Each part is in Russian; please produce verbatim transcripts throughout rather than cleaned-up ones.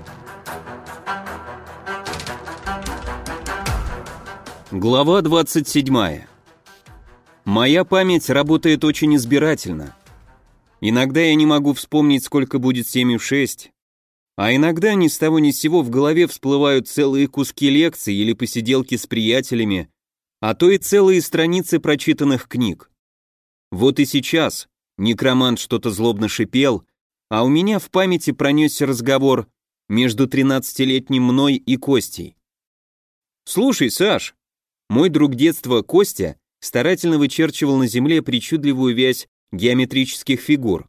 Глава двадцать седьмая. Моя память работает очень избирательно. Иногда я не могу вспомнить, сколько будет семь в шесть, а иногда ни с того ни с сего в голове всплывают целые куски лекций или посиделки с приятелями, а то и целые страницы прочитанных книг. Вот и сейчас некромант что-то злобно шипел, а у меня в памяти пронесся разговор между тринадцатилетним мной и Костей. «Слушай, Саш», мой друг детства Костя старательно вычерчивал на земле причудливую вязь геометрических фигур.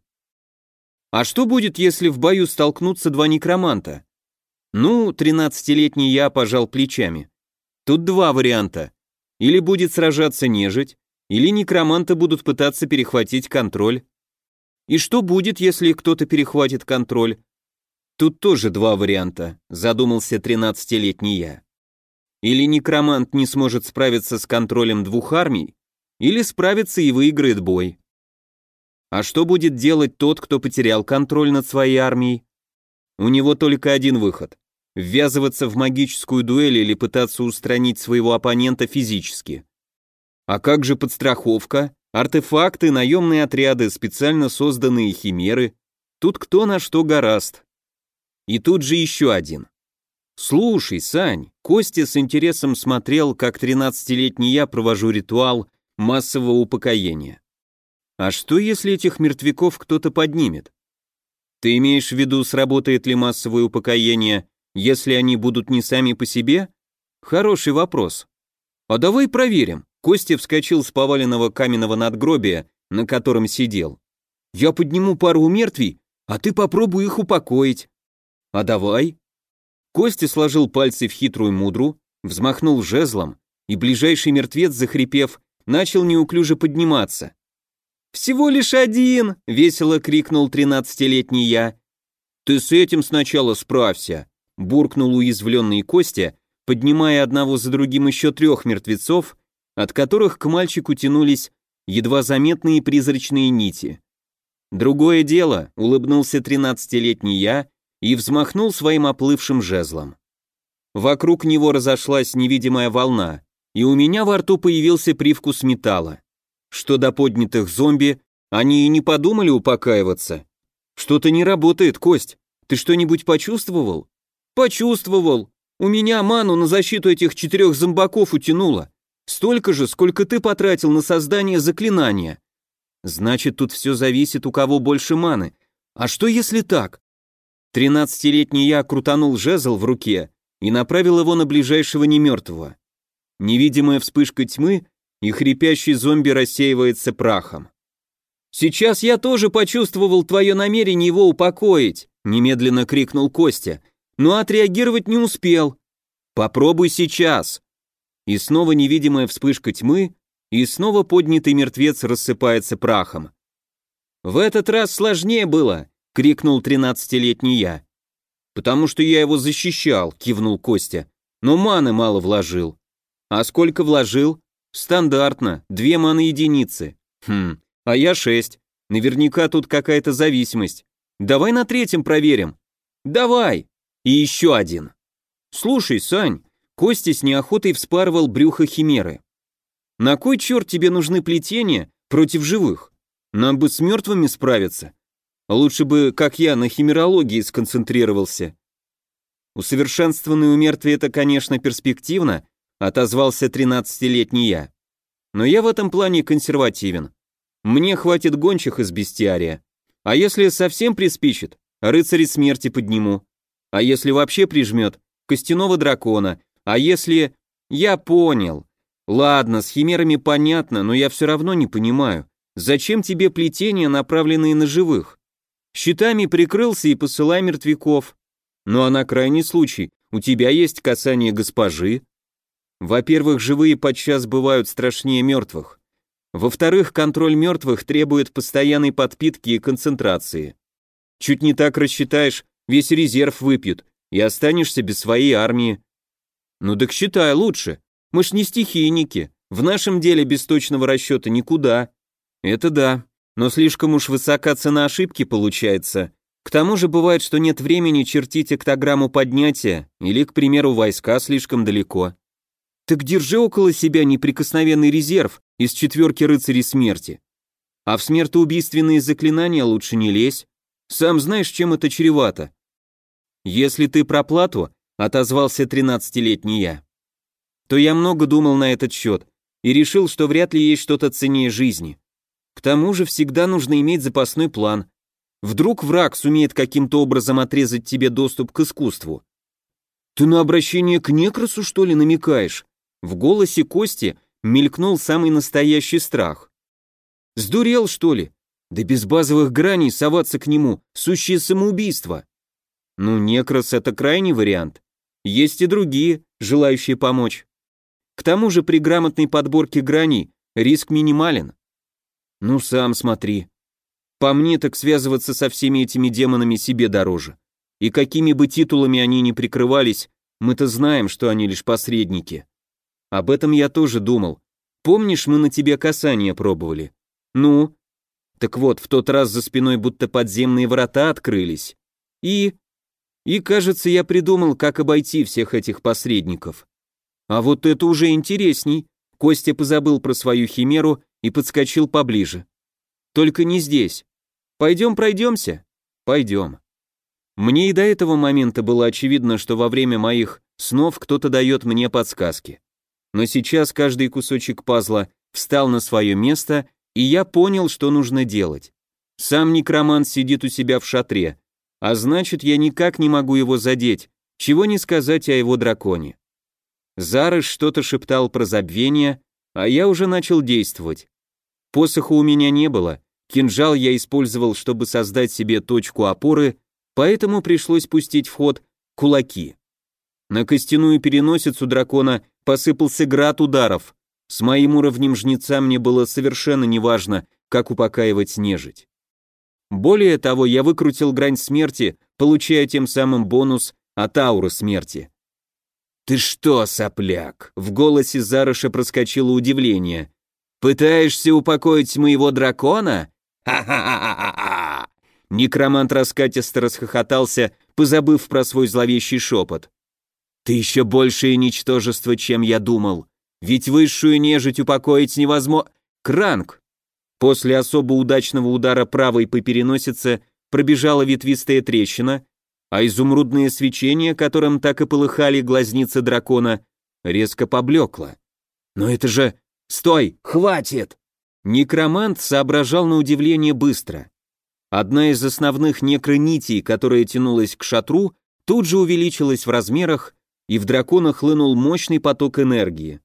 «А что будет, если в бою столкнутся два некроманта?» Ну, тринадцатилетний я пожал плечами. Тут два варианта. Или будет сражаться нежить, или некроманты будут пытаться перехватить контроль. И что будет, если кто-то перехватит контроль? Тут тоже два варианта, задумался тринадцатилетний я. Или некромант не сможет справиться с контролем двух армий, или справится и выиграет бой. А что будет делать тот, кто потерял контроль над своей армией? У него только один выход – ввязываться в магическую дуэль или пытаться устранить своего оппонента физически. А как же подстраховка, артефакты, наемные отряды, специально созданные химеры? Тут кто на что горазд. И тут же еще один. «Слушай, Сань», Костя с интересом смотрел, как тринадцатилетний я провожу ритуал массового упокоения. «А что, если этих мертвяков кто-то поднимет? Ты имеешь в виду, сработает ли массовое упокоение, если они будут не сами по себе? Хороший вопрос. А давай проверим». Костя вскочил с поваленного каменного надгробия, на котором сидел. «Я подниму пару мертвей, а ты попробуй их упокоить». «А давай». Костя сложил пальцы в хитрую мудру, взмахнул жезлом, и ближайший мертвец, захрипев, начал неуклюже подниматься. «Всего лишь один!» — весело крикнул тринадцатилетний я. «Ты с этим сначала справься!» — буркнул уязвленный Костя, поднимая одного за другим еще трех мертвецов, от которых к мальчику тянулись едва заметные призрачные нити. «Другое дело», — улыбнулся тринадцатилетний я, и взмахнул своим оплывшим жезлом. Вокруг него разошлась невидимая волна, и у меня во рту появился привкус металла. Что до поднятых зомби, они и не подумали упокаиваться. Что-то не работает, Кость. Ты что-нибудь почувствовал? Почувствовал. У меня ману на защиту этих четырех зомбаков утянуло. Столько же, сколько ты потратил на создание заклинания. Значит, тут все зависит, у кого больше маны. А что если так? Тринадцатилетний я крутанул жезл в руке и направил его на ближайшего немертвого. Невидимая вспышка тьмы, и хрипящий зомби рассеивается прахом. «Сейчас я тоже почувствовал твое намерение его упокоить», немедленно крикнул Костя, но отреагировать не успел. «Попробуй сейчас». И снова невидимая вспышка тьмы, и снова поднятый мертвец рассыпается прахом. «В этот раз сложнее было», — крикнул тринадцатилетний я. «Потому что я его защищал», — кивнул Костя, «но маны мало вложил». «А сколько вложил?» «Стандартно, две маны единицы». «Хм, а я шесть. Наверняка тут какая-то зависимость. Давай на третьем проверим». «Давай!» И еще один. «Слушай, Сань», Костя с неохотой вспарывал брюхо химеры. «На кой черт тебе нужны плетения против живых? Нам бы с мертвыми справиться. Лучше бы, как я, на химерологии сконцентрировался». «Усовершенствованный у мертвия это, конечно, перспективно», отозвался тринадцатилетний я. «Но я в этом плане консервативен. Мне хватит гончих из бестиария. А если совсем приспичит, рыцарей смерти подниму. А если вообще прижмет, костяного дракона. А если... Я понял. Ладно, с химерами понятно, но я все равно не понимаю, зачем тебе плетения, направленные на живых? Щитами прикрылся и посылай мертвяков. Ну а на крайний случай, у тебя есть касание госпожи. Во-первых, живые подчас бывают страшнее мертвых. Во-вторых, контроль мертвых требует постоянной подпитки и концентрации. Чуть не так рассчитаешь, весь резерв выпьют, и останешься без своей армии. Ну так считай лучше, мы ж не стихийники, в нашем деле без точного расчета никуда. Это да, но слишком уж высока цена ошибки получается. К тому же бывает, что нет времени чертить октограмму поднятия, или, к примеру, войска слишком далеко. Так держи около себя неприкосновенный резерв из четверки рыцарей смерти. А в смертоубийственные заклинания лучше не лезь. Сам знаешь, чем это чревато. Если ты про плату, отозвался тринадцатилетний я, то я много думал на этот счет и решил, что вряд ли есть что-то ценнее жизни. К тому же всегда нужно иметь запасной план. Вдруг враг сумеет каким-то образом отрезать тебе доступ к искусству. Ты на обращение к Некросу, что ли, намекаешь? В голосе Кости мелькнул самый настоящий страх. Сдурел, что ли? Да без базовых граней соваться к нему — сущее самоубийство. Ну, Некрос — это крайний вариант. Есть и другие, желающие помочь. К тому же при грамотной подборке граней риск минимален. Ну, сам смотри. По мне, так связываться со всеми этими демонами себе дороже. И какими бы титулами они ни прикрывались, мы-то знаем, что они лишь посредники. Об этом я тоже думал. Помнишь, мы на тебе касание пробовали? Ну? Так вот, в тот раз за спиной будто подземные врата открылись. И... И, кажется, я придумал, как обойти всех этих посредников. А вот это уже интересней. Костя позабыл про свою химеру и подскочил поближе. Только не здесь. Пойдем пройдемся? Пойдем. Мне и до этого момента было очевидно, что во время моих снов кто-то дает мне подсказки. Но сейчас каждый кусочек пазла встал на свое место, и я понял, что нужно делать. Сам некромант сидит у себя в шатре, а значит, я никак не могу его задеть, чего не сказать о его драконе. Зарыш что-то шептал про забвение, а я уже начал действовать. Посоха у меня не было, кинжал я использовал, чтобы создать себе точку опоры, поэтому пришлось пустить в ход кулаки. На костяную переносицу дракона посыпался град ударов. С моим уровнем жнеца мне было совершенно неважно, как упокаивать нежить. Более того, я выкрутил грань смерти, получая тем самым бонус от ауры смерти. «Ты что, сопляк?» — в голосе Зарыша проскочило удивление. «Пытаешься упокоить моего дракона? Ха-ха-ха-ха-ха!» Некромант раскатисто расхохотался, позабыв про свой зловещий шепот. «Ты еще большее ничтожество, чем я думал. Ведь высшую нежить упокоить невозможно...» «Кранк!» После особо удачного удара правой по переносице пробежала ветвистая трещина, а изумрудное свечение, которым так и полыхали глазницы дракона, резко поблекло. «Но это же... Стой! Хватит!» Некромант соображал на удивление быстро. Одна из основных некронитей, которая тянулась к шатру, тут же увеличилась в размерах, и в дракона хлынул мощный поток энергии.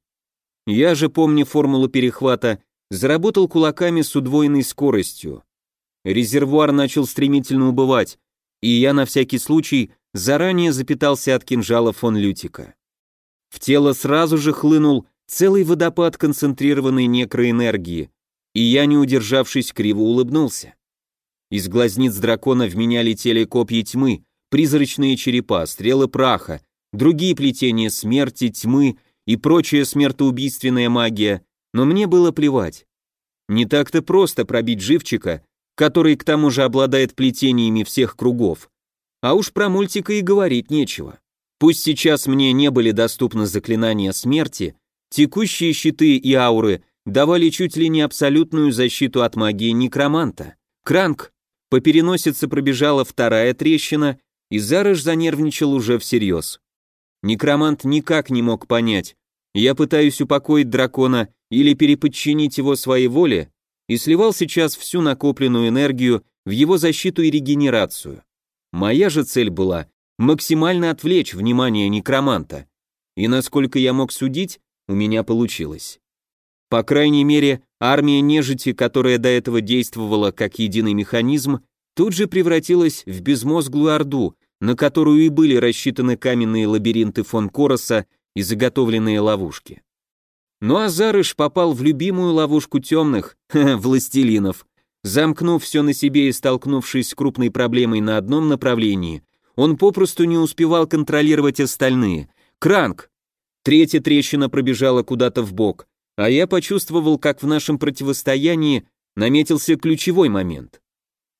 Я же, помня формулу перехвата, заработал кулаками с удвоенной скоростью. Резервуар начал стремительно убывать, и я на всякий случай заранее запитался от кинжала фон Лютика. В тело сразу же хлынул целый водопад концентрированной некроэнергии, и я, не удержавшись, криво улыбнулся. Из глазниц дракона в меня летели копья тьмы, призрачные черепа, стрелы праха, другие плетения смерти, тьмы и прочая смертоубийственная магия, но мне было плевать. Не так-то просто пробить живчика, который к тому же обладает плетениями всех кругов. А уж про мультика и говорить нечего. Пусть сейчас мне не были доступны заклинания смерти, текущие щиты и ауры давали чуть ли не абсолютную защиту от магии некроманта. Кранк! По переносице пробежала вторая трещина, и Зарыш занервничал уже всерьез. Некромант никак не мог понять, я пытаюсь упокоить дракона или переподчинить его своей воле, и сливал сейчас всю накопленную энергию в его защиту и регенерацию. Моя же цель была максимально отвлечь внимание некроманта, и, насколько я мог судить, у меня получилось. По крайней мере, армия нежити, которая до этого действовала как единый механизм, тут же превратилась в безмозглую орду, на которую и были рассчитаны каменные лабиринты фон Короса и заготовленные ловушки. Ну а Зарыш попал в любимую ловушку темных, властелинов. Замкнув все на себе и столкнувшись с крупной проблемой на одном направлении, он попросту не успевал контролировать остальные. Кранк! Третья трещина пробежала куда-то вбок, а я почувствовал, как в нашем противостоянии наметился ключевой момент.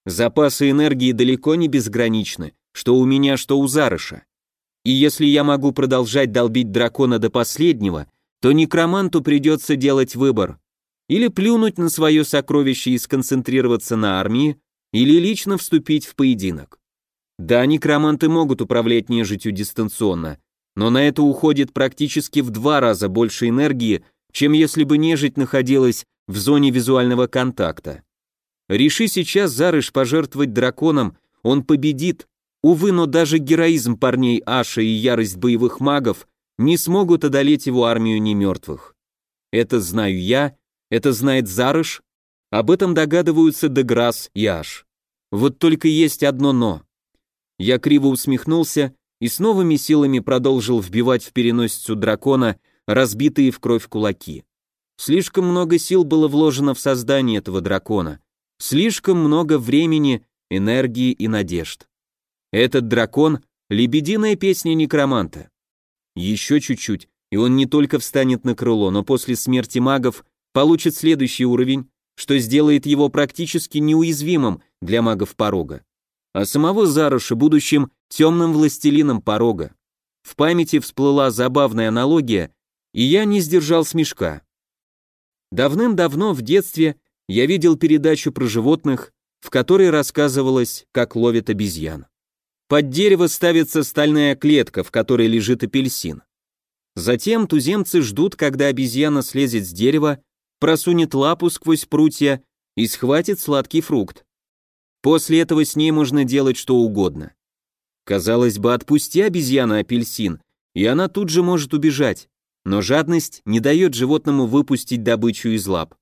Запасы энергии далеко не безграничны, что у меня, что у Зарыша. И если я могу продолжать долбить дракона до последнего, то некроманту придется делать выбор. Или плюнуть на свое сокровище и сконцентрироваться на армии, или лично вступить в поединок. Да, некроманты могут управлять нежитью дистанционно, но на это уходит практически в два раза больше энергии, чем если бы нежить находилась в зоне визуального контакта. Реши сейчас Зарыш пожертвовать драконом, он победит. Увы, но даже героизм парней Аша и ярость боевых магов не смогут одолеть его армию немертвых. Это знаю я, это знает Зарыш, об этом догадываются Деграсс и Аш. Вот только есть одно «но». Я криво усмехнулся и с новыми силами продолжил вбивать в переносицу дракона разбитые в кровь кулаки. Слишком много сил было вложено в создание этого дракона, слишком много времени, энергии и надежд. Этот дракон — лебединая песня некроманта. Еще чуть-чуть, и он не только встанет на крыло, но после смерти магов получит следующий уровень, что сделает его практически неуязвимым для магов порога. А самого Зарыша будущим темным властелином порога. В памяти всплыла забавная аналогия, и я не сдержал смешка. Давным-давно в детстве я видел передачу про животных, в которой рассказывалось, как ловят обезьян. Под дерево ставится стальная клетка, в которой лежит апельсин. Затем туземцы ждут, когда обезьяна слезет с дерева, просунет лапу сквозь прутья и схватит сладкий фрукт. После этого с ней можно делать что угодно. Казалось бы, отпусти обезьяну апельсин, и она тут же может убежать, но жадность не дает животному выпустить добычу из лап.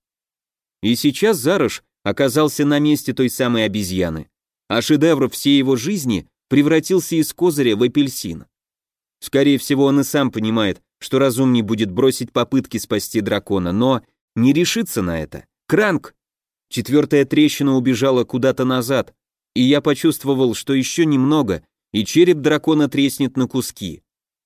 И сейчас Зарыш оказался на месте той самой обезьяны, а шедевр всей его жизни превратился из козыря в апельсин. Скорее всего, он и сам понимает, что разумнее будет бросить попытки спасти дракона, но не решится на это. Кранк! Четвертая трещина убежала куда-то назад, и я почувствовал, что еще немного, и череп дракона треснет на куски.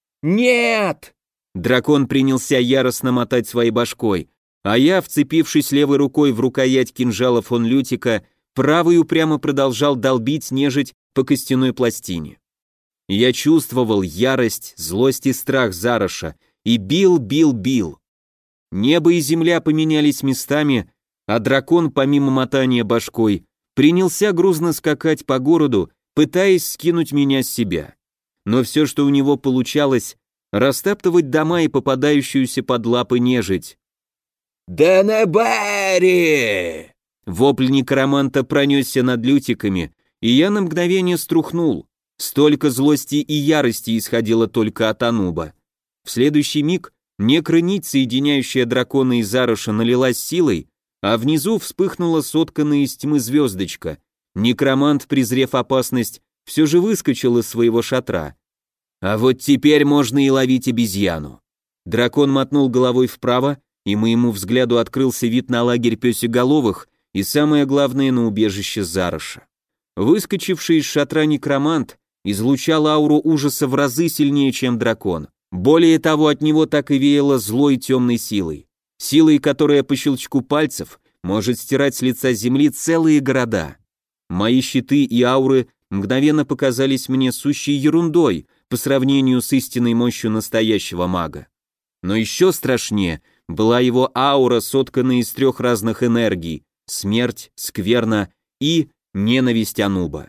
«Нет!» Дракон принялся яростно мотать своей башкой, а я, вцепившись левой рукой в рукоять кинжала фон Лютика, правой упрямо продолжал долбить нежить по костяной пластине. Я чувствовал ярость, злость и страх Зарыша, и бил, бил, бил. Небо и земля поменялись местами, а дракон, помимо мотания башкой, принялся грузно скакать по городу, пытаясь скинуть меня с себя. Но все, что у него получалось, растаптывать дома и попадающуюся под лапы нежить. «Денебери!» Вопль некроманта пронесся над лютиками, и я на мгновение струхнул. Столько злости и ярости исходило только от Ануба. В следующий миг некронить, соединяющая дракона и Зарыша, налилась силой, а внизу вспыхнула сотканная из тьмы звездочка. Некромант, презрев опасность, все же выскочил из своего шатра. А вот теперь можно и ловить обезьяну. Дракон мотнул головой вправо, и моему взгляду открылся вид на лагерь пёсеголовых и, самое главное, на убежище Зарыша. Выскочивший из шатра некромант излучал ауру ужаса в разы сильнее, чем дракон. Более того, от него так и веяло злой темной силой. Силой, которая по щелчку пальцев может стирать с лица земли целые города. Мои щиты и ауры мгновенно показались мне сущей ерундой по сравнению с истинной мощью настоящего мага. Но еще страшнее была его аура, сотканная из трех разных энергий: смерть, скверна и ненависть Ануба.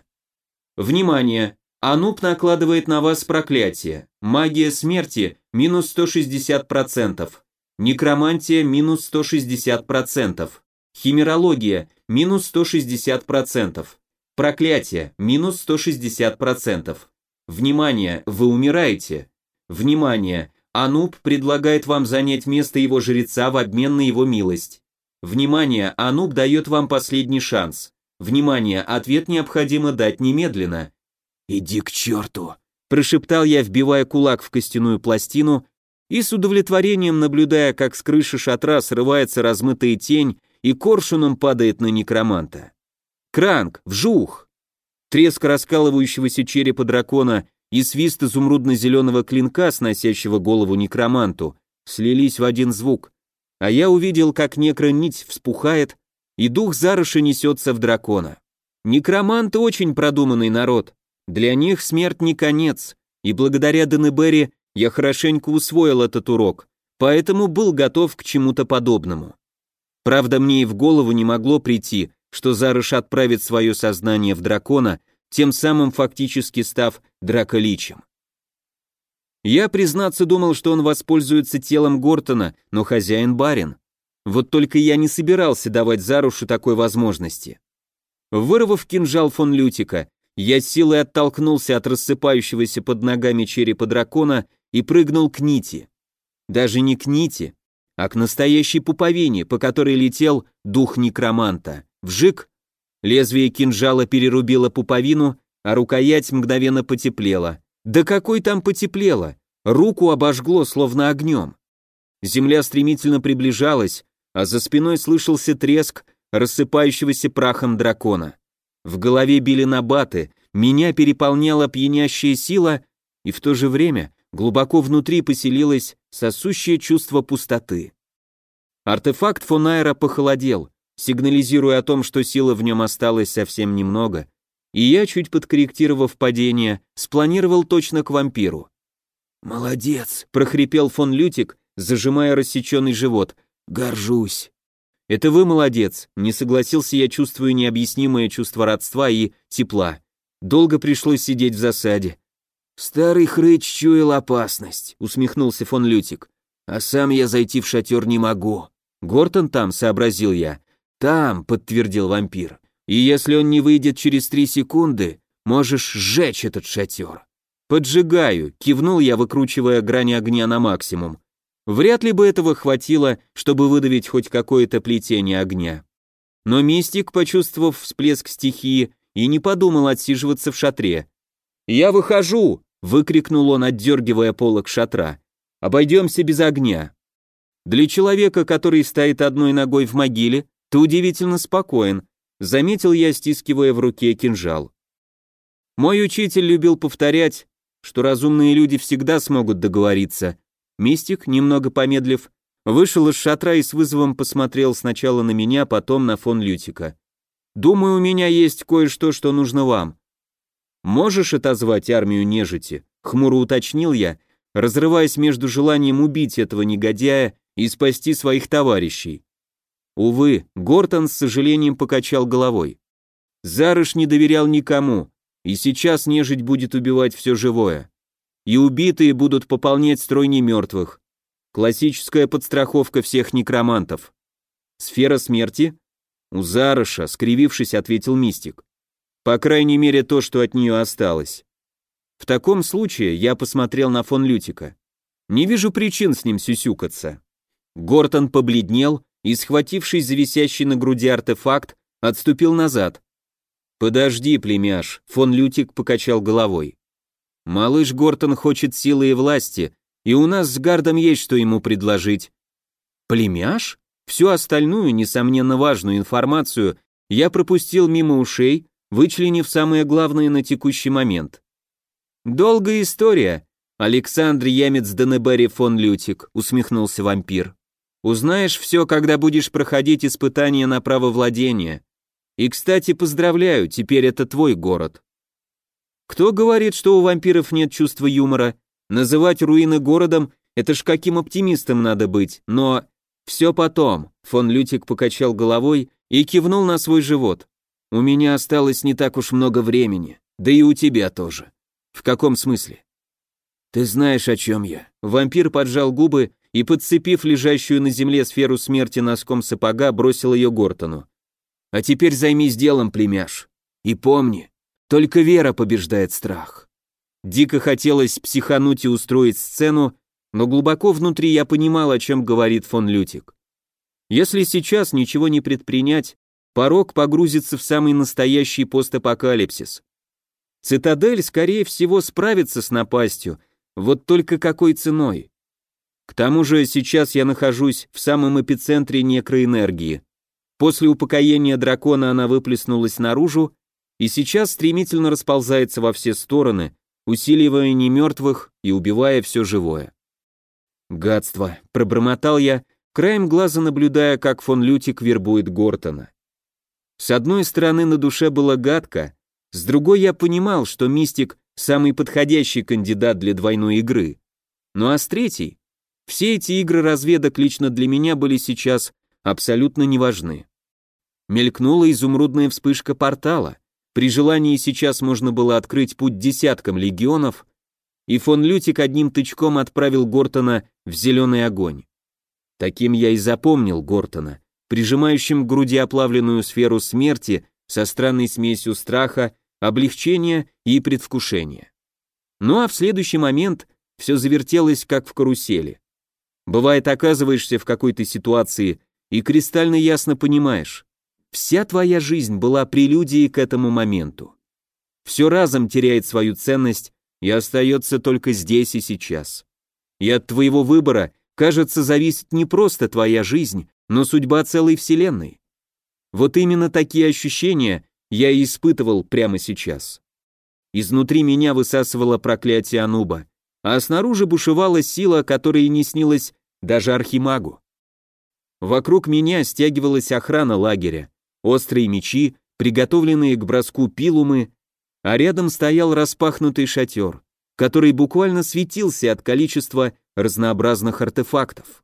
Внимание! Ануб накладывает на вас проклятие. Магия смерти минус сто шестьдесят процентов. Некромантия минус сто шестьдесят процентов. Химерология минус сто шестьдесят процентов. Проклятие минус сто шестьдесят процентов. Внимание, вы умираете. Внимание, Ануб предлагает вам занять место его жреца в обмен на его милость. Внимание, Ануб дает вам последний шанс. Внимание, ответ необходимо дать немедленно. «Иди к черту!» – прошептал я, вбивая кулак в костяную пластину и с удовлетворением наблюдая, как с крыши шатра срывается размытая тень и коршуном падает на некроманта. Кранк! Вжух! Треск раскалывающегося черепа дракона и свист изумрудно-зеленого клинка, сносящего голову некроманту, слились в один звук, а я увидел, как некронить вспухает, и дух Зарыша несется в дракона. Некроманты очень продуманный народ. Для них смерть не конец, и благодаря Денебери я хорошенько усвоил этот урок, поэтому был готов к чему-то подобному. Правда, мне и в голову не могло прийти, что Зарыш отправит свое сознание в дракона, тем самым фактически став драколичем. Я, признаться, думал, что он воспользуется телом Гортона, но хозяин барин. Вот только я не собирался давать Зарушу такой возможности. Вырвав кинжал фон Лютика, я силой оттолкнулся от рассыпающегося под ногами черепа дракона и прыгнул к нити. Даже не к нити, а к настоящей пуповине, по которой летел дух некроманта. Вжик! Лезвие кинжала перерубило пуповину, а рукоять мгновенно потеплела. Да какой там потеплело! Руку обожгло, словно огнем. Земля стремительно приближалась, а за спиной слышался треск рассыпающегося прахом дракона. В голове били набаты, меня переполняла пьянящая сила, и в то же время глубоко внутри поселилось сосущее чувство пустоты. Артефакт фон Айра похолодел, сигнализируя о том, что силы в нем осталось совсем немного, и я, чуть подкорректировав падение, спланировал точно к вампиру. «Молодец!» — прохрипел фон Лютик, зажимая рассеченный живот. «Горжусь!» «Это вы молодец», — не согласился я, чувствуя необъяснимое чувство родства и тепла. Долго пришлось сидеть в засаде. «Старый хрыч чуял опасность», — усмехнулся фон Лютик. «А сам я зайти в шатер не могу». «Гортон там», — сообразил я. «Там», — подтвердил вампир. «И если он не выйдет через три секунды, можешь сжечь этот шатер». «Поджигаю», — кивнул я, выкручивая грани огня на максимум. Вряд ли бы этого хватило, чтобы выдавить хоть какое-то плетение огня. Но мистик, почувствовав всплеск стихии, и не подумал отсиживаться в шатре. «Я выхожу!» — выкрикнул он, отдергивая полог шатра. «Обойдемся без огня». Для человека, который стоит одной ногой в могиле, ты удивительно спокоен, заметил я, стискивая в руке кинжал. Мой учитель любил повторять, что разумные люди всегда смогут договориться. Мистик, немного помедлив, вышел из шатра и с вызовом посмотрел сначала на меня, потом на фон Лютика. «Думаю, у меня есть кое-что, что нужно вам». «Можешь отозвать армию нежити?» — хмуро уточнил я, разрываясь между желанием убить этого негодяя и спасти своих товарищей. Увы, Гортон с сожалением покачал головой. Зарыш не доверял никому, и сейчас нежить будет убивать все живое. И убитые будут пополнять строй немертвых. Классическая подстраховка всех некромантов. Сфера смерти? У Зарыша, скривившись, ответил мистик. По крайней мере, то, что от нее осталось. В таком случае я посмотрел на фон Лютика. Не вижу причин с ним сюсюкаться. Гортон побледнел и, схватившись за висящий на груди артефакт, отступил назад. «Подожди, племяш», — фон Лютик покачал головой. «Малыш Гортон хочет силы и власти, и у нас с Гардом есть что ему предложить». «Племяш?» Всю остальную, несомненно важную информацию я пропустил мимо ушей, вычленив самое главное на текущий момент. «Долгая история, Александр Ямец Денебери фон Лютик», — усмехнулся вампир. «Узнаешь все, когда будешь проходить испытания на право владения. И, кстати, поздравляю, теперь это твой город». Кто говорит, что у вампиров нет чувства юмора? Называть руины городом — это ж каким оптимистом надо быть, но... Все потом, фон Лютик покачал головой и кивнул на свой живот. У меня осталось не так уж много времени, да и у тебя тоже. В каком смысле? Ты знаешь, о чем я. Вампир поджал губы и, подцепив лежащую на земле сферу смерти носком сапога, бросил ее Гортону. А теперь займись делом, племяш. И помни, только вера побеждает страх. Дико хотелось психануть и устроить сцену, но глубоко внутри я понимал, о чем говорит фон Лютик. Если сейчас ничего не предпринять, порог погрузится в самый настоящий постапокалипсис. Цитадель, скорее всего, справится с напастью, вот только какой ценой? К тому же сейчас я нахожусь в самом эпицентре некроэнергии. После упокоения дракона она выплеснулась наружу и сейчас стремительно расползается во все стороны, усиливая немертвых и убивая все живое. «Гадство», — пробормотал я, краем глаза наблюдая, как фон Лютик вербует Гортона. С одной стороны, на душе было гадко, с другой я понимал, что мистик – самый подходящий кандидат для двойной игры. Ну а с третьей, все эти игры разведок лично для меня были сейчас абсолютно неважны. Мелькнула изумрудная вспышка портала. При желании сейчас можно было открыть путь десяткам легионов, и фон Лютик одним тычком отправил Гортона в зеленый огонь. Таким я и запомнил Гортона, прижимающим к груди оплавленную сферу смерти со странной смесью страха, облегчения и предвкушения. Ну а в следующий момент все завертелось как в карусели. Бывает, оказываешься в какой-то ситуации и кристально ясно понимаешь, вся твоя жизнь была прелюдией к этому моменту. Все разом теряет свою ценность и остается только здесь и сейчас. И от твоего выбора, кажется, зависит не просто твоя жизнь, но судьба целой вселенной. Вот именно такие ощущения я и испытывал прямо сейчас. Изнутри меня высасывало проклятие Ануба, а снаружи бушевала сила, которая не снилась даже архимагу. Вокруг меня стягивалась охрана лагеря, острые мечи, приготовленные к броску пилумы, а рядом стоял распахнутый шатер, который буквально светился от количества разнообразных артефактов.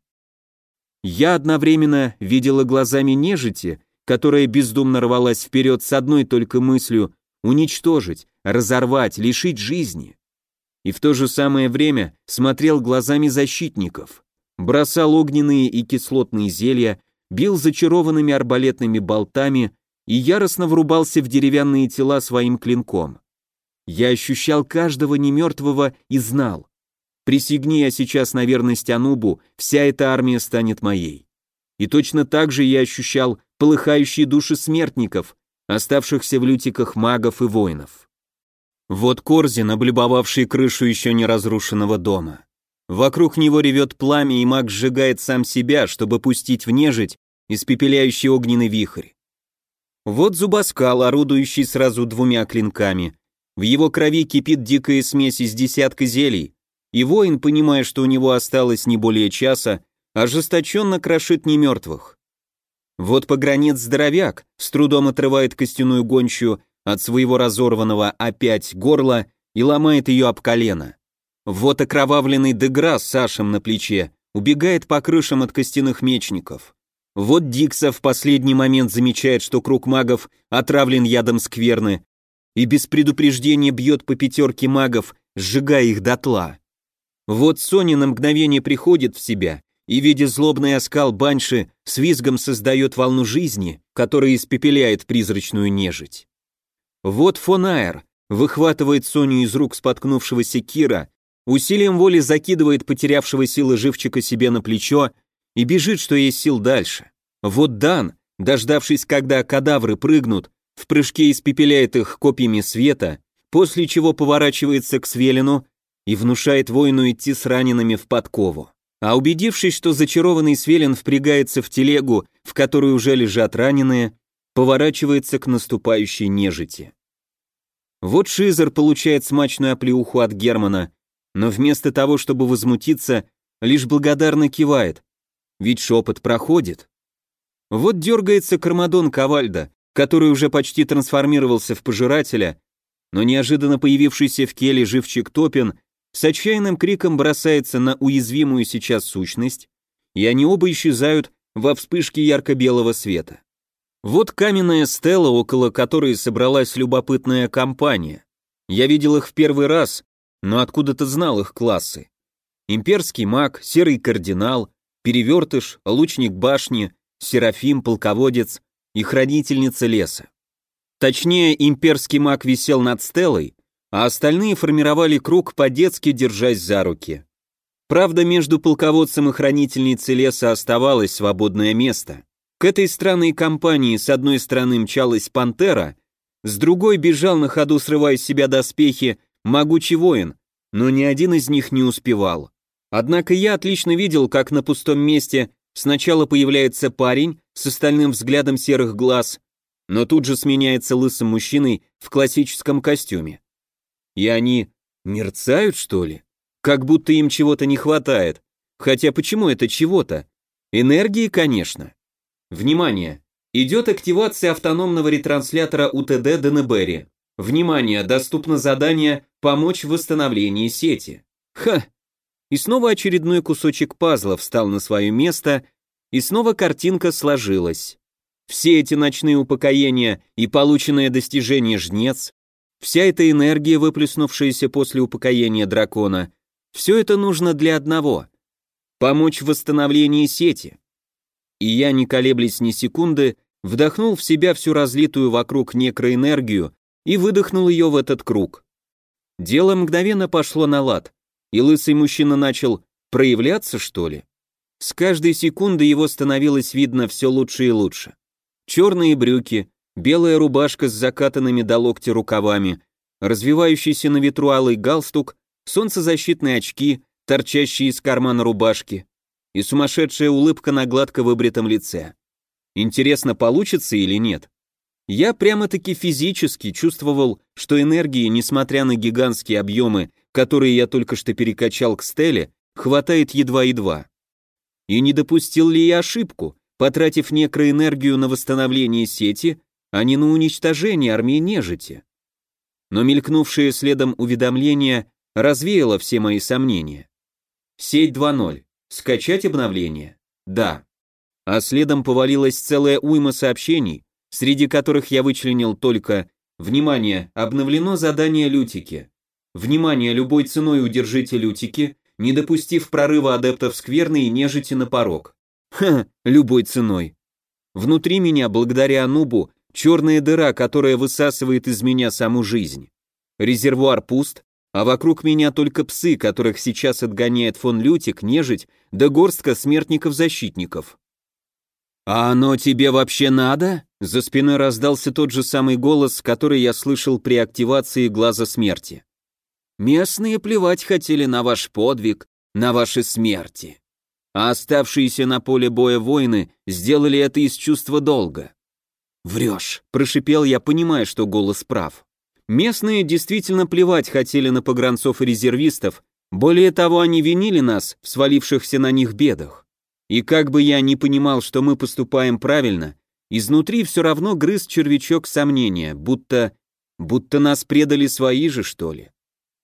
Я одновременно видела глазами нежити, которая бездумно рвалась вперед с одной только мыслью уничтожить, разорвать, лишить жизни. И в то же самое время смотрел глазами защитников, бросал огненные и кислотные зелья, бил зачарованными арбалетными болтами и яростно врубался в деревянные тела своим клинком. Я ощущал каждого немертвого и знал. Присягни я сейчас на верность Анубу, вся эта армия станет моей. И точно так же я ощущал полыхающие души смертников, оставшихся в лютиках магов и воинов. Вот Корзин, облюбовавший крышу еще не разрушенного дома. Вокруг него ревет пламя, и маг сжигает сам себя, чтобы пустить в нежить испепеляющий огненный вихрь. Вот Зубоскал, орудующий сразу двумя клинками. В его крови кипит дикая смесь из десятка зелий, и воин, понимая, что у него осталось не более часа, ожесточенно крошит немертвых. Вот погранец-здоровяк с трудом отрывает костяную гончую от своего разорванного опять горла и ломает ее об колено. Вот окровавленный Дегра с Сашем на плече убегает по крышам от костяных мечников. Вот Дикса в последний момент замечает, что круг магов отравлен ядом скверны, и без предупреждения бьет по пятерке магов, сжигая их дотла. Вот Соня на мгновение приходит в себя и, видя злобный оскал банши, с визгом создает волну жизни, которая испепеляет призрачную нежить. Вот фон Аэр выхватывает Соню из рук споткнувшегося Кира, усилием воли закидывает потерявшего силы живчика себе на плечо и бежит, что есть сил дальше. Вот Дан, дождавшись, когда кадавры прыгнут, в прыжке испепеляет их копьями света, после чего поворачивается к Свелину и внушает воину идти с ранеными в подкову. А убедившись, что зачарованный Свелин впрягается в телегу, в которой уже лежат раненые, поворачивается к наступающей нежити. Вот Шизер получает смачную оплеуху от Германа, но вместо того, чтобы возмутиться, лишь благодарно кивает, ведь шепот проходит. Вот дергается Кармадон Ковальда, который уже почти трансформировался в пожирателя, но неожиданно появившийся в келе живчик Топин с отчаянным криком бросается на уязвимую сейчас сущность, и они оба исчезают во вспышке ярко-белого света. Вот каменная стела, около которой собралась любопытная компания. Я видел их в первый раз, но откуда-то знал их классы. Имперский маг, серый кардинал, перевертыш, лучник башни, серафим, полководец и хранительница леса. Точнее, имперский маг висел над стелой, а остальные формировали круг, по-детски держась за руки. Правда, между полководцем и хранительницей леса оставалось свободное место. К этой странной компании с одной стороны мчалась пантера, с другой бежал на ходу, срывая с себя доспехи, могучий воин, но ни один из них не успевал. Однако я отлично видел, как на пустом месте сначала появляется парень с остальным взглядом серых глаз, но тут же сменяется лысым мужчиной в классическом костюме. И они мерцают, что ли? Как будто им чего-то не хватает. Хотя почему это чего-то? Энергии, конечно. Внимание! Идет активация автономного ретранслятора УТД Денебери. Внимание, доступно задание «Помочь в восстановлении сети». Ха! И снова очередной кусочек пазла встал на свое место, и снова картинка сложилась. Все эти ночные упокоения и полученное достижение жнец, вся эта энергия, выплеснувшаяся после упокоения дракона, все это нужно для одного — помочь в восстановлении сети. И я, не колеблясь ни секунды, вдохнул в себя всю разлитую вокруг некроэнергию и выдохнул ее в этот круг. Дело мгновенно пошло на лад, и лысый мужчина начал проявляться, что ли? С каждой секунды его становилось видно все лучше и лучше. Черные брюки, белая рубашка с закатанными до локтя рукавами, развивающийся на ветру алый галстук, солнцезащитные очки, торчащие из кармана рубашки, и сумасшедшая улыбка на гладко выбритом лице. Интересно, получится или нет? Я прямо-таки физически чувствовал, что энергии, несмотря на гигантские объемы, которые я только что перекачал к Стелле, хватает едва-едва. И не допустил ли я ошибку, потратив некроэнергию на восстановление сети, а не на уничтожение армии нежити? Но мелькнувшее следом уведомление развеяло все мои сомнения. Сеть два ноль. Скачать обновление? Да. А следом повалилась целая уйма сообщений, среди которых я вычленил только «Внимание! Обновлено задание Лютики. Внимание! Любой ценой удержите Лютики, не допустив прорыва адептов скверны и нежити на порог». Ха, любой ценой. Внутри меня, благодаря Анубу, черная дыра, которая высасывает из меня саму жизнь. Резервуар пуст, а вокруг меня только псы, которых сейчас отгоняет фон Лютик, нежить, да горстка смертников-защитников. «А оно тебе вообще надо?» За спиной раздался тот же самый голос, который я слышал при активации глаза смерти. «Местные плевать хотели на ваш подвиг, на ваши смерти. А оставшиеся на поле боя воины сделали это из чувства долга». «Врешь», — прошипел я, понимая, что голос прав. Местные действительно плевать хотели на погранцов и резервистов, более того, они винили нас в свалившихся на них бедах. И как бы я ни понимал, что мы поступаем правильно, изнутри все равно грыз червячок сомнения, будто... будто нас предали свои же, что ли.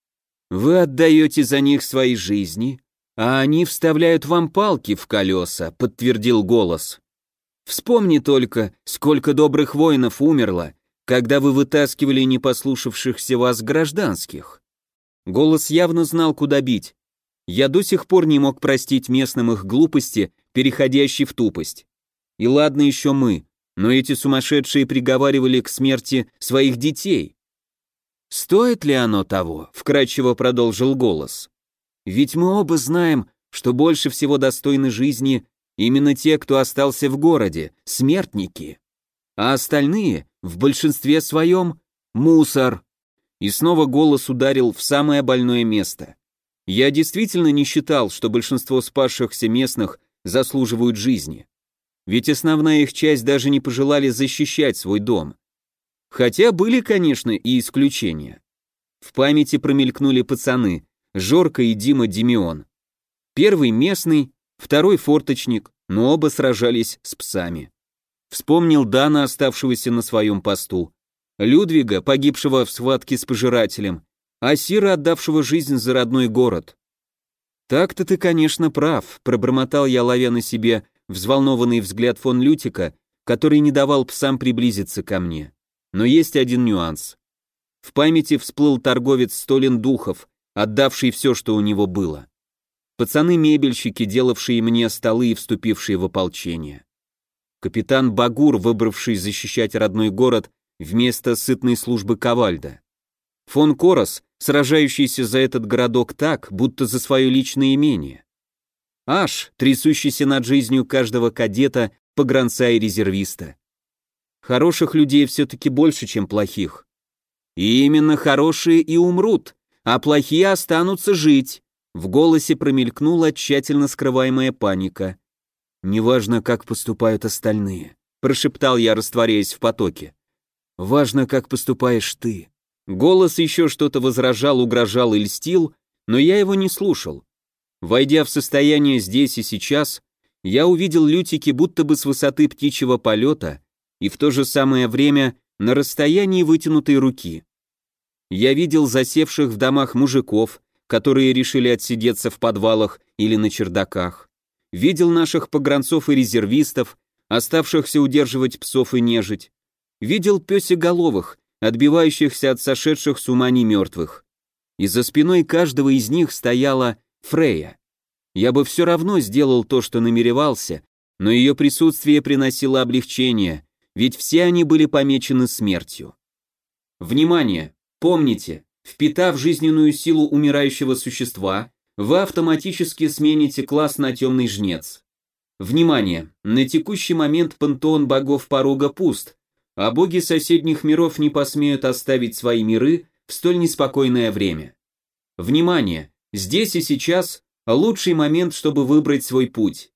Вы отдаете за них свои жизни, а они вставляют вам палки в колеса, подтвердил голос. Вспомни только, сколько добрых воинов умерло, когда вы вытаскивали непослушавшихся вас гражданских. Голос явно знал, куда бить. Я до сих пор не мог простить местным их глупости, переходящей в тупость. И ладно еще мы, но эти сумасшедшие приговаривали к смерти своих детей. «Стоит ли оно того?» — вкратчиво продолжил голос. «Ведь мы оба знаем, что больше всего достойны жизни именно те, кто остался в городе, смертники. А остальные, в большинстве своем, мусор». И снова голос ударил в самое больное место. Я действительно не считал, что большинство спасшихся местных заслуживают жизни. Ведь основная их часть даже не пожелали защищать свой дом. Хотя были, конечно, и исключения. В памяти промелькнули пацаны, Жорка и Дима Демион. Первый местный, второй форточник, но оба сражались с псами. Вспомнил Дана, оставшегося на своем посту, Людвига, погибшего в схватке с пожирателем, а Сира, отдавшего жизнь за родной город. «Так-то ты, конечно, прав», — пробормотал я, ловя на себе взволнованный взгляд фон Лютика, который не давал псам приблизиться ко мне. Но есть один нюанс. В памяти всплыл торговец Столин Духов, отдавший все, что у него было. Пацаны-мебельщики, делавшие мне столы и вступившие в ополчение. Капитан Багур, выбравший защищать родной город вместо сытной службы Ковальда. Фон Корос, сражающийся за этот городок так, будто за свое личное имение. Аш, трясущийся над жизнью каждого кадета, погранца и резервиста. Хороших людей все-таки больше, чем плохих. И именно хорошие и умрут, а плохие останутся жить. В голосе промелькнула тщательно скрываемая паника. «Неважно, как поступают остальные», — прошептал я, растворяясь в потоке. «Важно, как поступаешь ты». Голос еще что-то возражал, угрожал и льстил, но я его не слушал. Войдя в состояние здесь и сейчас, я увидел Лютики будто бы с высоты птичьего полета и в то же самое время на расстоянии вытянутой руки. Я видел засевших в домах мужиков, которые решили отсидеться в подвалах или на чердаках. Видел наших погранцов и резервистов, оставшихся удерживать псов и нежить. Видел пёсеголовых, отбивающихся от сошедших с ума немертвых. И за спиной каждого из них стояла Фрейя. Я бы все равно сделал то, что намеревался, но ее присутствие приносило облегчение, ведь все они были помечены смертью. Внимание! Помните, впитав жизненную силу умирающего существа, вы автоматически смените класс на темный жнец. Внимание! На текущий момент пантеон богов порога пуст, а боги соседних миров не посмеют оставить свои миры в столь неспокойное время. Внимание! Здесь и сейчас лучший момент, чтобы выбрать свой путь.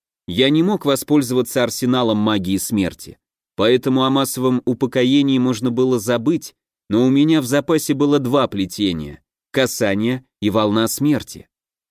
Я не мог воспользоваться арсеналом магии смерти, поэтому о массовом упокоении можно было забыть, но у меня в запасе было два плетения – касание и волна смерти.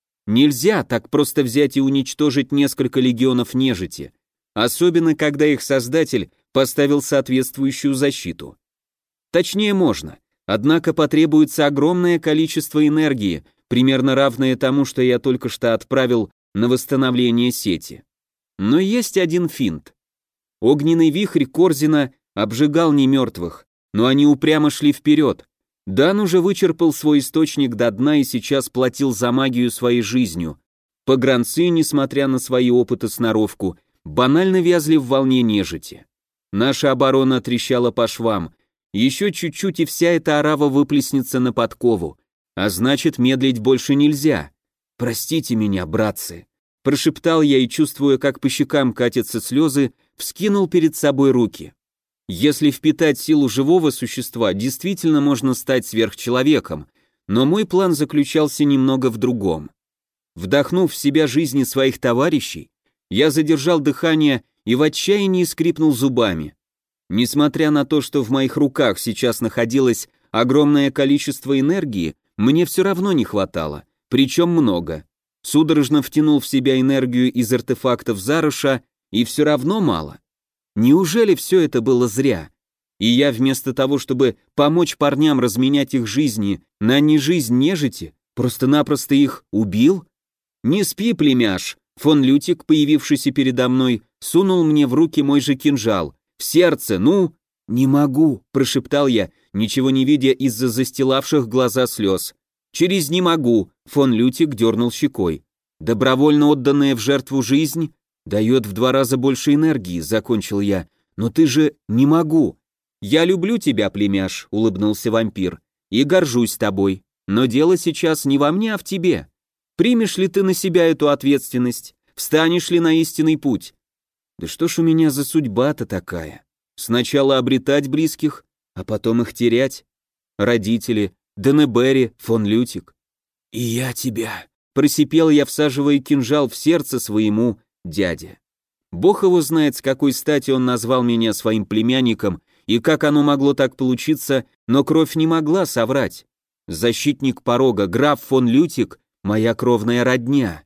Нельзя так просто взять и уничтожить несколько легионов нежити, особенно когда их создатель поставил соответствующую защиту. Точнее можно, однако потребуется огромное количество энергии, примерно равное тому, что я только что отправил на восстановление сети. Но есть один финт. Огненный вихрь Корзина обжигал немертвых, но они упрямо шли вперед. Дан уже вычерпал свой источник до дна и сейчас платил за магию своей жизнью. Погранцы, несмотря на свои опыты сноровку, банально вязли в волне нежити. Наша оборона трещала по швам. Еще чуть-чуть, и вся эта орава выплеснется на подкову. А значит, медлить больше нельзя. «Простите меня, братцы», — прошептал я и, чувствуя, как по щекам катятся слезы, вскинул перед собой руки. Если впитать силу живого существа, действительно можно стать сверхчеловеком, но мой план заключался немного в другом. Вдохнув в себя жизни своих товарищей, я задержал дыхание и в отчаянии скрипнул зубами. Несмотря на то, что в моих руках сейчас находилось огромное количество энергии, мне все равно не хватало, причем много. Судорожно втянул в себя энергию из артефактов Зароша, и все равно мало. Неужели все это было зря? И я вместо того, чтобы помочь парням разменять их жизни на не жизнь нежити, просто-напросто их убил? Не спи, племяш. Фон Лютик, появившийся передо мной, сунул мне в руки мой же кинжал. В сердце, ну... «Не могу», — прошептал я, ничего не видя из-за застилавших глаза слез. «Через «не могу», — фон Лютик дернул щекой. «Добровольно отданная в жертву жизнь дает в два раза больше энергии», — закончил я. «Но ты же не могу». «Я люблю тебя, племяш», — улыбнулся вампир, — «и горжусь тобой. Но дело сейчас не во мне, а в тебе. Примешь ли ты на себя эту ответственность? Встанешь ли на истинный путь?» «Да что ж у меня за судьба-то такая? Сначала обретать близких, а потом их терять. Родители, Денебери, фон Лютик». «И я тебя», — просипел я, всаживая кинжал в сердце своему дяде. Бог его знает, с какой стати он назвал меня своим племянником и как оно могло так получиться, но кровь не могла соврать. Защитник порога, граф фон Лютик, моя кровная родня.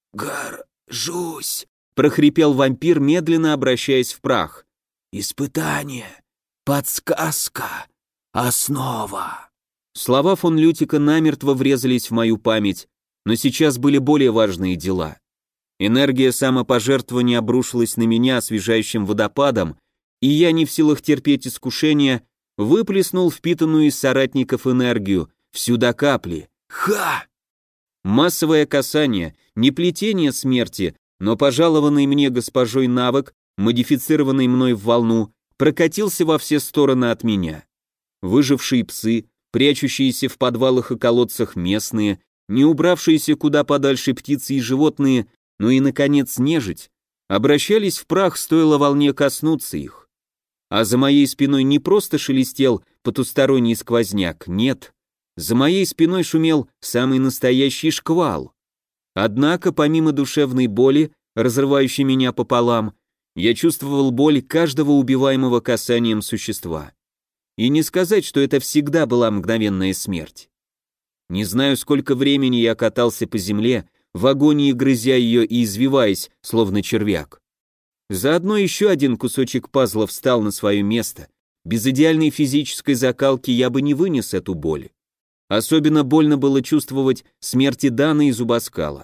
«Горжусь», — прохрипел вампир, медленно обращаясь в прах. «Испытание, подсказка, основа». Слова фон Лютика намертво врезались в мою память, но сейчас были более важные дела. Энергия самопожертвования обрушилась на меня освежающим водопадом, и я, не в силах терпеть искушения, выплеснул впитанную из соратников энергию, всю до капли. Ха! Массовое касание, не плетение смерти, но пожалованный мне госпожой навык, модифицированный мной в волну, прокатился во все стороны от меня. Выжившие псы, прячущиеся в подвалах и колодцах местные, не убравшиеся куда подальше птицы и животные, ну и, наконец, нежить, обращались в прах, стоило волне коснуться их. А за моей спиной не просто шелестел потусторонний сквозняк, нет, за моей спиной шумел самый настоящий шквал. Однако, помимо душевной боли, разрывающей меня пополам, я чувствовал боль каждого убиваемого касанием существа. И не сказать, что это всегда была мгновенная смерть. Не знаю, сколько времени я катался по земле, в агонии грызя ее и извиваясь, словно червяк. Заодно еще один кусочек пазла встал на свое место. Без идеальной физической закалки я бы не вынес эту боль. Особенно больно было чувствовать смерти Даны и Зубоскала.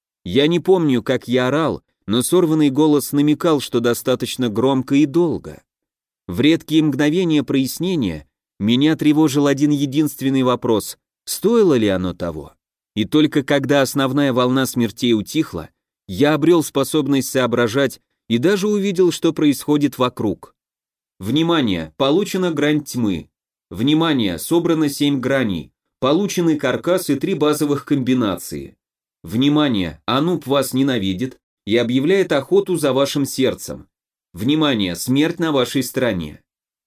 Я не помню, как я орал, но сорванный голос намекал, что достаточно громко и долго. В редкие мгновения прояснения меня тревожил один единственный вопрос: стоило ли оно того? И только когда основная волна смертей утихла, я обрел способность соображать и даже увидел, что происходит вокруг. Внимание, получена грань тьмы. Внимание, собрано семь граней. Получены каркас и три базовых комбинации. Внимание, Ануб вас ненавидит и объявляет охоту за вашим сердцем. Внимание, смерть на вашей стороне.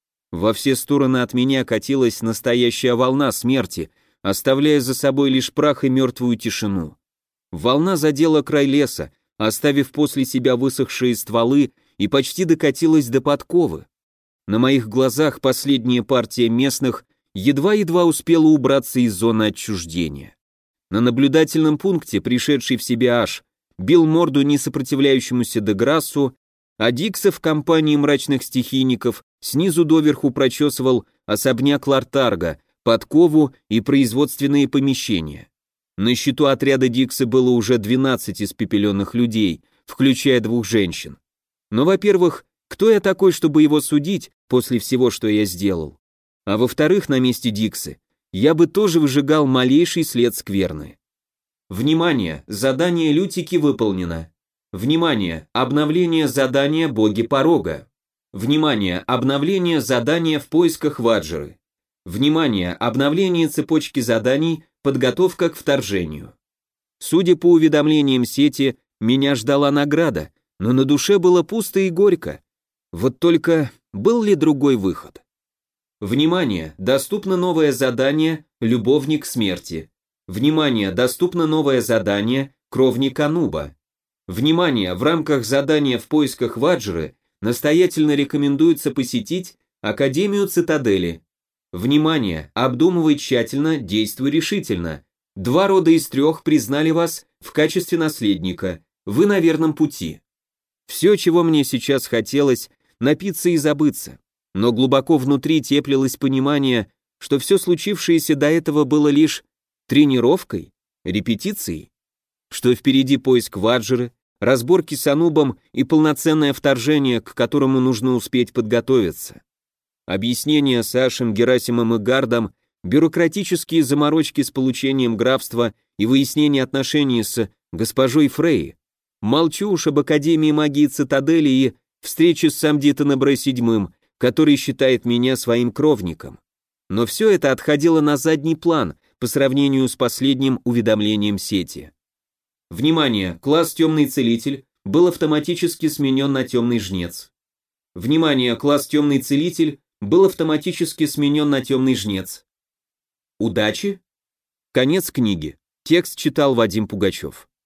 Во все стороны от меня катилась настоящая волна смерти, оставляя за собой лишь прах и мертвую тишину. Волна задела край леса, оставив после себя высохшие стволы, и почти докатилась до подковы. На моих глазах последняя партия местных едва-едва успела убраться из зоны отчуждения. На наблюдательном пункте пришедший в себя Аш бил морду несопротивляющемуся Деграссу, а Дикса в компании мрачных стихийников снизу доверху прочесывал особняк Лартарга, подкову и производственные помещения. На счету отряда Дикса было уже двенадцать испепеленных людей, включая двух женщин. Но, во-первых, кто я такой, чтобы его судить после всего, что я сделал? А во-вторых, на месте Диксы я бы тоже выжигал малейший след скверны. Внимание, задание Лютики выполнено. Внимание, обновление задания Боги Порога. Внимание, обновление задания в поисках Ваджры. Внимание, обновление цепочки заданий, подготовка к вторжению. Судя по уведомлениям сети, меня ждала награда, но на душе было пусто и горько. Вот только был ли другой выход? Внимание, доступно новое задание «Любовник смерти». Внимание, доступно новое задание «Кровник Ануба». Внимание, в рамках задания в поисках Ваджры настоятельно рекомендуется посетить Академию Цитадели. Внимание, обдумывай тщательно, действуй решительно. Два рода из трех признали вас в качестве наследника. Вы на верном пути. Все, чего мне сейчас хотелось, напиться и забыться. Но глубоко внутри теплилось понимание, что все случившееся до этого было лишь тренировкой, репетицией, что впереди поиск Ваджры, разборки с Анубом и полноценное вторжение, к которому нужно успеть подготовиться. Объяснения с Ашем, Герасимом и Гардом, бюрократические заморочки с получением графства и выяснение отношений с госпожой Фрей. Молчу уж об Академии магии Цитадели и встрече с Самдитанебре седьмым, который считает меня своим кровником. Но все это отходило на задний план по сравнению с последним уведомлением сети. Внимание, класс «Темный целитель» был автоматически сменен на «Темный жнец». Внимание, класс «Темный целитель» был автоматически сменен на «Темный жнец». Удачи? Конец книги. Текст читал Вадим Пугачев.